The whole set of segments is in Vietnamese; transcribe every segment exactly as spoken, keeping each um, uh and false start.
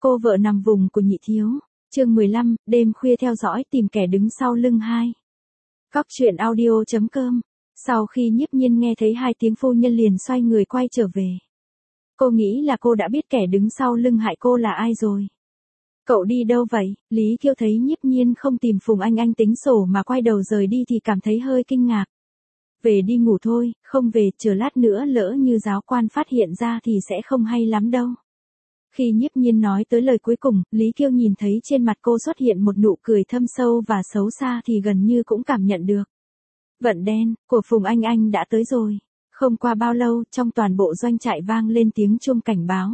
Cô vợ nằm vùng của nhị thiếu. Chương mười lăm, đêm khuya theo dõi tìm kẻ đứng sau lưng hai. Cóc truyện audio chấm com. Sau khi Nhiếp Nhiên nghe thấy hai tiếng phu nhân liền xoay người quay trở về. Cô nghĩ là cô đã biết kẻ đứng sau lưng hại cô là ai rồi. Cậu đi đâu vậy? Lý Kiêu thấy Nhiếp Nhiên không tìm Phùng Anh Anh tính sổ mà quay đầu rời đi thì cảm thấy hơi kinh ngạc. Về đi ngủ thôi, không về, chờ lát nữa lỡ như giáo quan phát hiện ra thì sẽ không hay lắm đâu. Khi Nhiếp Nhiên nói tới lời cuối cùng, Lý Kiêu nhìn thấy trên mặt cô xuất hiện một nụ cười thâm sâu và xấu xa thì gần như cũng cảm nhận được. Vận đen của Phùng Anh Anh đã tới rồi. Không qua bao lâu, trong toàn bộ doanh trại vang lên tiếng chuông cảnh báo.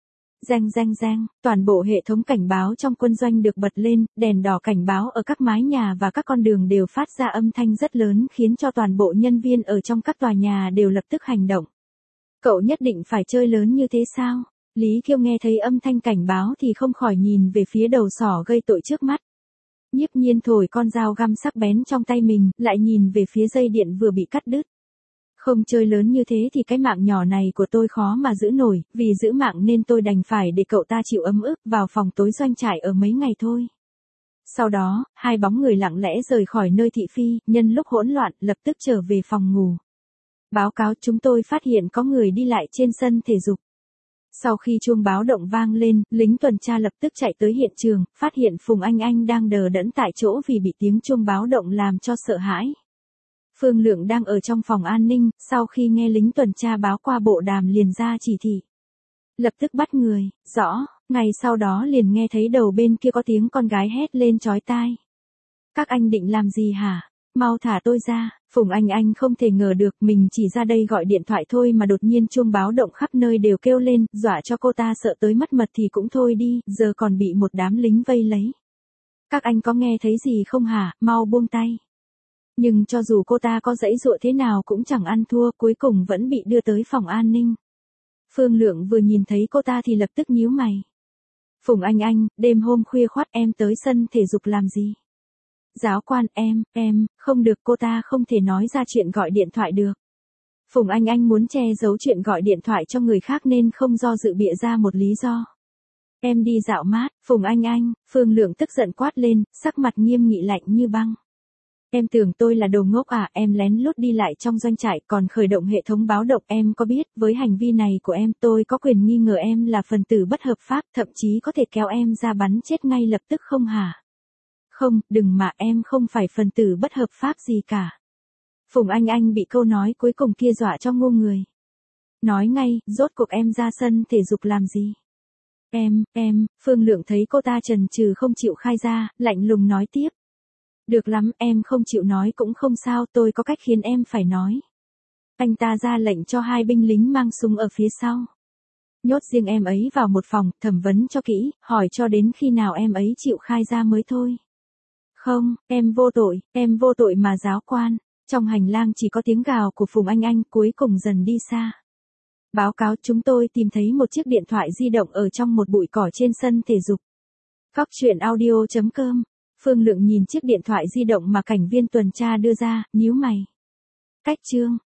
Reng reng reng, toàn bộ hệ thống cảnh báo trong quân doanh được bật lên, đèn đỏ cảnh báo ở các mái nhà và các con đường đều phát ra âm thanh rất lớn khiến cho toàn bộ nhân viên ở trong các tòa nhà đều lập tức hành động. Cậu nhất định phải chơi lớn như thế sao? Lý Kiêu nghe thấy âm thanh cảnh báo thì không khỏi nhìn về phía đầu sỏ gây tội trước mắt. Nhiếp Nhiên thổi con dao găm sắc bén trong tay mình, lại nhìn về phía dây điện vừa bị cắt đứt. Không chơi lớn như thế thì cái mạng nhỏ này của tôi khó mà giữ nổi, vì giữ mạng nên tôi đành phải để cậu ta chịu ấm ức vào phòng tối doanh trại ở mấy ngày thôi. Sau đó, hai bóng người lặng lẽ rời khỏi nơi thị phi, nhân lúc hỗn loạn, lập tức trở về phòng ngủ. Báo cáo, chúng tôi phát hiện có người đi lại trên sân thể dục. Sau khi chuông báo động vang lên, lính tuần tra lập tức chạy tới hiện trường, phát hiện Phùng Anh Anh đang đờ đẫn tại chỗ vì bị tiếng chuông báo động làm cho sợ hãi. Phương Lượng đang ở trong phòng an ninh, sau khi nghe lính tuần tra báo qua bộ đàm liền ra chỉ thị. Lập tức bắt người, rõ, ngày sau đó liền nghe thấy đầu bên kia có tiếng con gái hét lên chói tai. Các anh định làm gì hả? Mau thả tôi ra. Phùng Anh Anh không thể ngờ được mình chỉ ra đây gọi điện thoại thôi mà đột nhiên chuông báo động khắp nơi đều kêu lên, dọa cho cô ta sợ tới mất mật thì cũng thôi đi, giờ còn bị một đám lính vây lấy. Các anh có nghe thấy gì không hả? Mau buông tay. Nhưng cho dù cô ta có giãy giụa thế nào cũng chẳng ăn thua, cuối cùng vẫn bị đưa tới phòng an ninh. Phương Lượng vừa nhìn thấy cô ta thì lập tức nhíu mày. Phùng Anh Anh, đêm hôm khuya khoắt em tới sân thể dục làm gì? Giáo quan, em, em, không được, cô ta không thể nói ra chuyện gọi điện thoại được. Phùng Anh Anh muốn che giấu chuyện gọi điện thoại cho người khác nên không do dự bịa ra một lý do. Em đi dạo mát. Phùng Anh Anh, Phương Lượng tức giận quát lên, sắc mặt nghiêm nghị lạnh như băng. Em tưởng tôi là đồ ngốc à? Em lén lút đi lại trong doanh trại còn khởi động hệ thống báo động, em có biết với hành vi này của em tôi có quyền nghi ngờ em là phần tử bất hợp pháp, thậm chí có thể kéo em ra bắn chết ngay lập tức không hả? Không, đừng mà, em không phải phần tử bất hợp pháp gì cả. Phùng Anh Anh bị câu nói cuối cùng kia dọa cho ngu người. Nói ngay, rốt cuộc em ra sân thể dục làm gì? Em, em, Phương Lượng thấy cô ta chần chừ không chịu khai ra, lạnh lùng nói tiếp. Được lắm, em không chịu nói cũng không sao, tôi có cách khiến em phải nói. Anh ta ra lệnh cho hai binh lính mang súng ở phía sau. Nhốt riêng em ấy vào một phòng, thẩm vấn cho kỹ, hỏi cho đến khi nào em ấy chịu khai ra mới thôi. Không, em vô tội, em vô tội mà giáo quan. Trong hành lang chỉ có tiếng gào của Phùng Anh Anh cuối cùng dần đi xa. Báo cáo, chúng tôi tìm thấy một chiếc điện thoại di động ở trong một bụi cỏ trên sân thể dục. Cóc truyện audio chấm com. Phương Lượng nhìn chiếc điện thoại di động mà cảnh viên tuần tra đưa ra, nhíu mày. Cách chương.